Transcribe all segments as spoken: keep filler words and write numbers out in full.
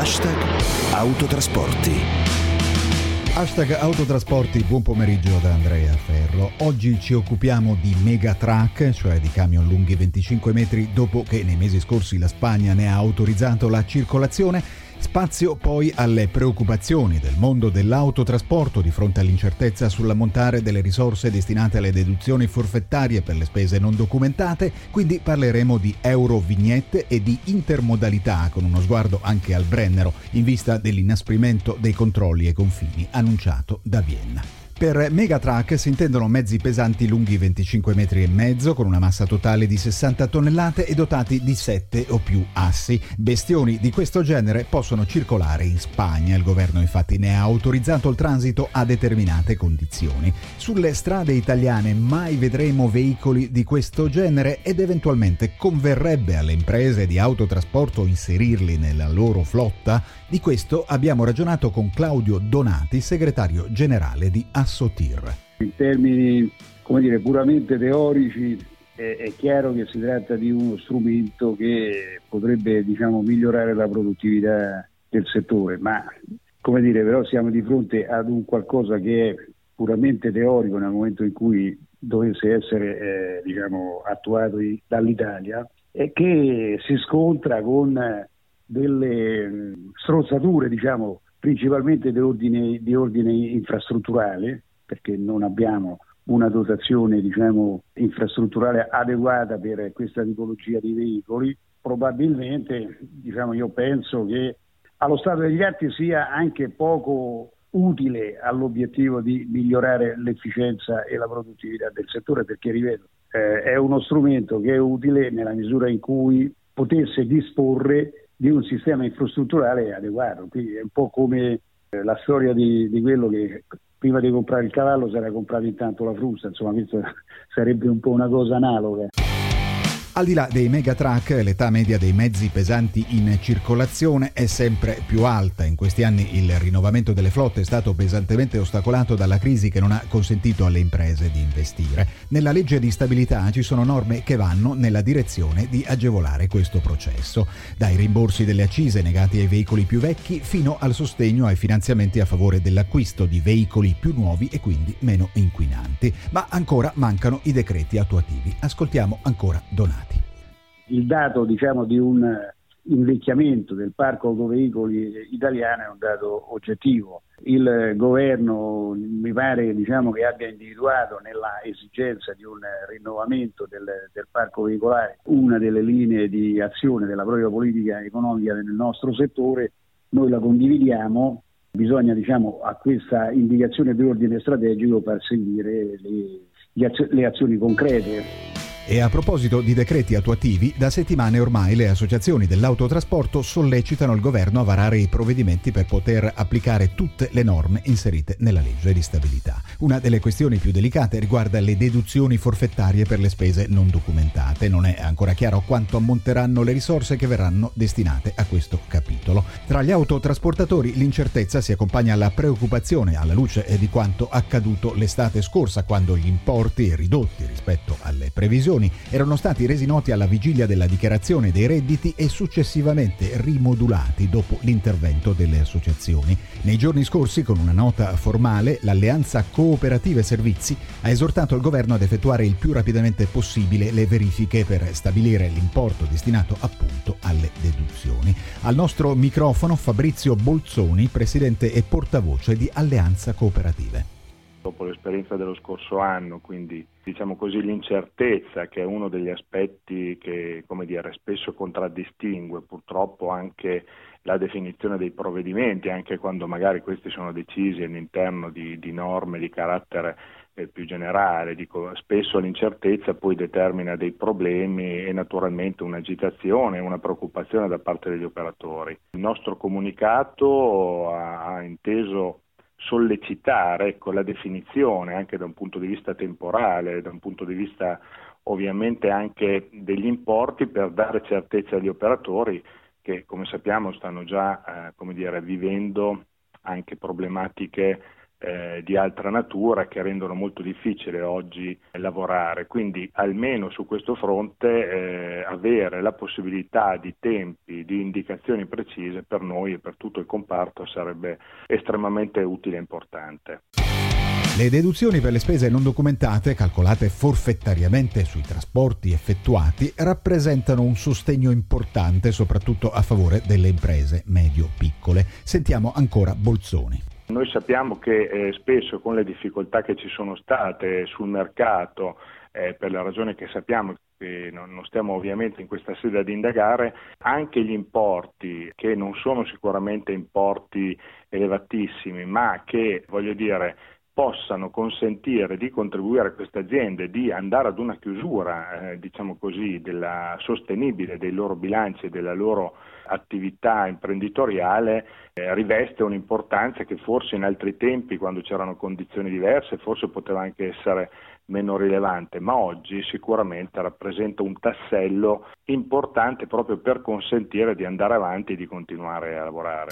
Hashtag Autotrasporti. Hashtag Autotrasporti, buon pomeriggio da Andrea Ferro. Oggi ci occupiamo di megatruck, cioè di camion lunghi venticinque metri, dopo che nei mesi scorsi la Spagna ne ha autorizzato la circolazione. Spazio poi alle preoccupazioni del mondo dell'autotrasporto di fronte all'incertezza sull'ammontare delle risorse destinate alle deduzioni forfettarie per le spese non documentate, quindi parleremo di eurovignette e di intermodalità con uno sguardo anche al Brennero in vista dell'inasprimento dei controlli ai confini annunciato da Vienna. Per megatruck si intendono mezzi pesanti lunghi venticinque metri e mezzo con una massa totale di sessanta tonnellate e dotati di sette o più assi. Bestioni di questo genere possono circolare in Spagna. Il governo infatti ne ha autorizzato il transito a determinate condizioni. Sulle strade italiane mai vedremo veicoli di questo genere ed eventualmente converrebbe alle imprese di autotrasporto inserirli nella loro flotta? Di questo abbiamo ragionato con Claudio Donati, segretario generale di Assotir. In termini, come dire, puramente teorici, è, è chiaro che si tratta di uno strumento che potrebbe, diciamo, migliorare la produttività del settore, ma, come dire, però siamo di fronte ad un qualcosa che è puramente teorico nel momento in cui dovesse essere, eh, diciamo, attuato dall'Italia e che si scontra con delle strozzature, diciamo, principalmente di ordine, di ordine infrastrutturale, perché non abbiamo una dotazione, diciamo, infrastrutturale adeguata per questa tipologia di veicoli. Probabilmente, diciamo, io penso che allo stato degli atti sia anche poco utile all'obiettivo di migliorare l'efficienza e la produttività del settore, perché, ripeto, eh, è uno strumento che è utile nella misura in cui potesse disporre di un sistema infrastrutturale adeguato. Quindi è un po' come eh, la storia di, di quello che prima di comprare il cavallo si era comprato intanto la frusta, insomma, questo sarebbe un po' una cosa analoga. Al di là dei megatruck, l'età media dei mezzi pesanti in circolazione è sempre più alta. In questi anni il rinnovamento delle flotte è stato pesantemente ostacolato dalla crisi che non ha consentito alle imprese di investire. Nella legge di stabilità ci sono norme che vanno nella direzione di agevolare questo processo, dai rimborsi delle accise negati ai veicoli più vecchi fino al sostegno ai finanziamenti a favore dell'acquisto di veicoli più nuovi e quindi meno inquinanti. Ma ancora mancano i decreti attuativi. Ascoltiamo ancora Donati. Il dato, diciamo, di un invecchiamento del parco autoveicoli italiano è un dato oggettivo. Il governo mi pare, diciamo, che abbia individuato nella esigenza di un rinnovamento del, del parco veicolare una delle linee di azione della propria politica economica nel nostro settore. Noi la condividiamo, bisogna, diciamo, a questa indicazione di ordine strategico far seguire le, le azioni concrete. E a proposito di decreti attuativi, da settimane ormai le associazioni dell'autotrasporto sollecitano il governo a varare i provvedimenti per poter applicare tutte le norme inserite nella legge di stabilità. Una delle questioni più delicate riguarda le deduzioni forfettarie per le spese non documentate. Non è ancora chiaro quanto ammonteranno le risorse che verranno destinate a questo capitolo. Tra gli autotrasportatori l'incertezza si accompagna alla preoccupazione alla luce di quanto accaduto l'estate scorsa, quando gli importi ridotti rispetto alle previsioni erano stati resi noti alla vigilia della dichiarazione dei redditi e successivamente rimodulati dopo l'intervento delle associazioni. Nei giorni scorsi, con una nota formale, l'Alleanza Cooperative Servizi ha esortato il governo ad effettuare il più rapidamente possibile le verifiche per stabilire l'importo destinato appunto alle deduzioni. Al nostro microfono Fabrizio Bolzoni, presidente e portavoce di Alleanza Cooperative. Dopo l'esperienza dello scorso anno, quindi diciamo così l'incertezza, che è uno degli aspetti che, come dire, spesso contraddistingue purtroppo anche la definizione dei provvedimenti, anche quando magari questi sono decisi all'interno di, di norme di carattere eh, più generale. Dico, spesso l'incertezza poi determina dei problemi e naturalmente un'agitazione, una preoccupazione da parte degli operatori. Il nostro comunicato ha, ha inteso sollecitare, ecco, la definizione anche da un punto di vista temporale, da un punto di vista ovviamente anche degli importi, per dare certezza agli operatori che, come sappiamo, stanno già eh, come dire, vivendo anche problematiche eh, di altra natura che rendono molto difficile oggi lavorare. Quindi almeno su questo fronte eh, avere la possibilità di tempi, di indicazioni precise per noi e per tutto il comparto sarebbe estremamente utile e importante. Le deduzioni per le spese non documentate, calcolate forfettariamente sui trasporti effettuati, rappresentano un sostegno importante soprattutto a favore delle imprese medio-piccole. Sentiamo ancora Bolzoni. Noi sappiamo che eh, spesso con le difficoltà che ci sono state sul mercato, eh, per la ragione che sappiamo, che non, non stiamo ovviamente in questa sede ad indagare, anche gli importi, che non sono sicuramente importi elevatissimi, ma che, voglio dire, possano consentire di contribuire a queste aziende di andare ad una chiusura, eh, diciamo così, della sostenibile dei loro bilanci e della loro attività imprenditoriale, eh, riveste un'importanza che forse in altri tempi, quando c'erano condizioni diverse, forse poteva anche essere meno rilevante, ma oggi sicuramente rappresenta un tassello importante proprio per consentire di andare avanti e di continuare a lavorare.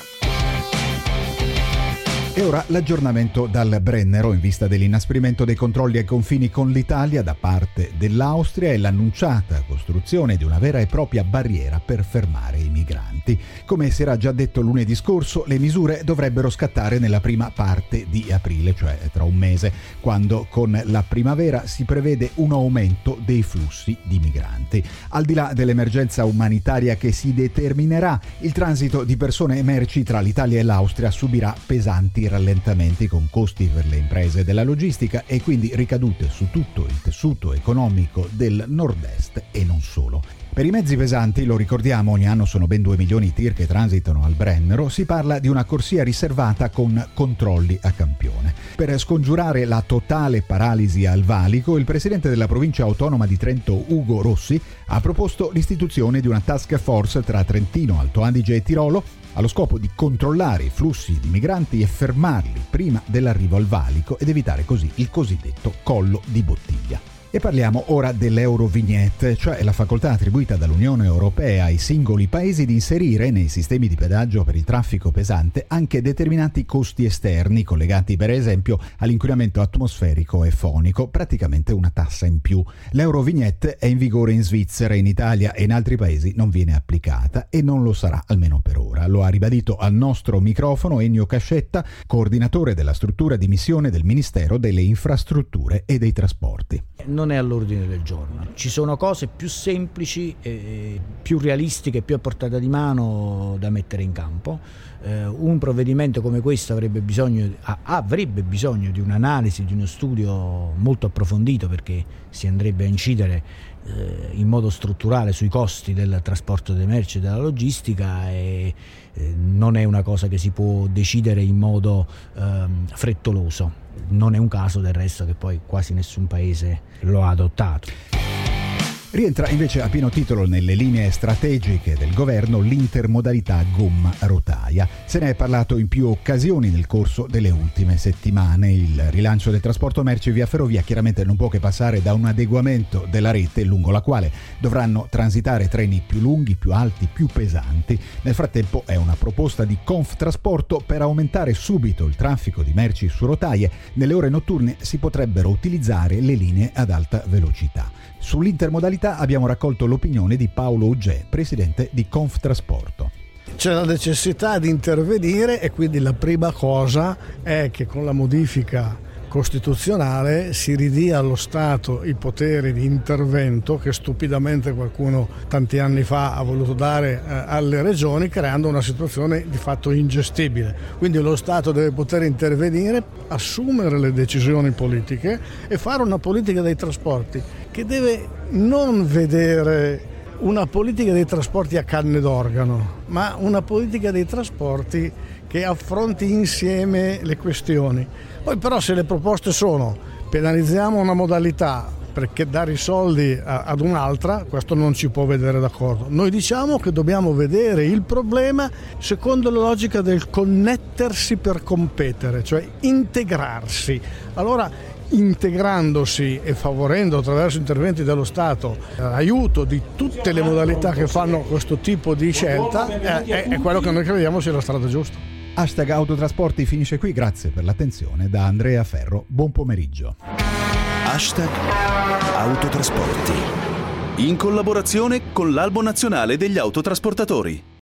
E ora l'aggiornamento dal Brennero in vista dell'inasprimento dei controlli ai confini con l'Italia da parte dell'Austria e l'annunciata costruzione di una vera e propria barriera per fermare i migranti. Come si era già detto lunedì scorso, le misure dovrebbero scattare nella prima parte di aprile, cioè tra un mese, quando con la primavera si prevede un aumento dei flussi di migranti. Al di là dell'emergenza umanitaria che si determinerà, il transito di persone e merci tra l'Italia e l'Austria subirà pesanti rallentamenti con costi per le imprese della logistica e quindi ricadute su tutto il tessuto economico del nord-est e non solo. Per i mezzi pesanti, lo ricordiamo, ogni anno sono ben due milioni i tir che transitano al Brennero, si parla di una corsia riservata con controlli a campione. Per scongiurare la totale paralisi al valico, il presidente della provincia autonoma di Trento, Ugo Rossi, ha proposto l'istituzione di una task force tra Trentino, Alto Adige e Tirolo allo scopo di controllare i flussi di migranti e fermarli prima dell'arrivo al valico ed evitare così il cosiddetto collo di bottiglia. E parliamo ora dell'Eurovignette, cioè la facoltà attribuita dall'Unione Europea ai singoli paesi di inserire nei sistemi di pedaggio per il traffico pesante anche determinati costi esterni collegati per esempio all'inquinamento atmosferico e fonico, praticamente una tassa in più. L'Eurovignette è in vigore in Svizzera, in Italia e in altri paesi non viene applicata e non lo sarà almeno per ora. Lo ha ribadito al nostro microfono Ennio Cascetta, coordinatore della struttura di missione del Ministero delle Infrastrutture e dei Trasporti. Non è all'ordine del giorno. Ci sono cose più semplici, e più realistiche, più a portata di mano da mettere in campo. Eh, un provvedimento come questo avrebbe bisogno, avrebbe bisogno di un'analisi, di uno studio molto approfondito, perché si andrebbe a incidere eh, in modo strutturale sui costi del trasporto delle merci e della logistica e eh, non è una cosa che si può decidere in modo eh, frettoloso. Non è un caso del resto che poi quasi nessun paese lo ha adottato. Rientra invece a pieno titolo nelle linee strategiche del governo l'intermodalità gomma-rotaia. Se ne è parlato in più occasioni nel corso delle ultime settimane. Il rilancio del trasporto merci via ferrovia chiaramente non può che passare da un adeguamento della rete lungo la quale dovranno transitare treni più lunghi, più alti, più pesanti. Nel frattempo è una proposta di Conftrasporto per aumentare subito il traffico di merci su rotaie. Nelle ore notturne si potrebbero utilizzare le linee ad alta velocità. Sull'intermodalità abbiamo raccolto l'opinione di Paolo Uggè, presidente di Conftrasporto. C'è la necessità di intervenire e quindi la prima cosa è che con la modifica costituzionale si ridia allo Stato i poteri di intervento che stupidamente qualcuno tanti anni fa ha voluto dare eh, alle regioni, creando una situazione di fatto ingestibile. Quindi lo Stato deve poter intervenire, assumere le decisioni politiche e fare una politica dei trasporti che deve non vedere una politica dei trasporti a canne d'organo, ma una politica dei trasporti che affronti insieme le questioni. Poi però se le proposte sono penalizziamo una modalità perché dare i soldi a, ad un'altra, questo non ci può vedere d'accordo. Noi diciamo che dobbiamo vedere il problema secondo la logica del connettersi per competere, cioè integrarsi. Allora integrandosi e favorendo attraverso interventi dello Stato l'aiuto di tutte le modalità che fanno questo tipo di scelta è, è quello che noi crediamo sia la strada giusta. Hashtag Autotrasporti finisce qui, grazie per l'attenzione da Andrea Ferro, buon pomeriggio. Hashtag Autotrasporti. In collaborazione con l'Albo Nazionale degli Autotrasportatori.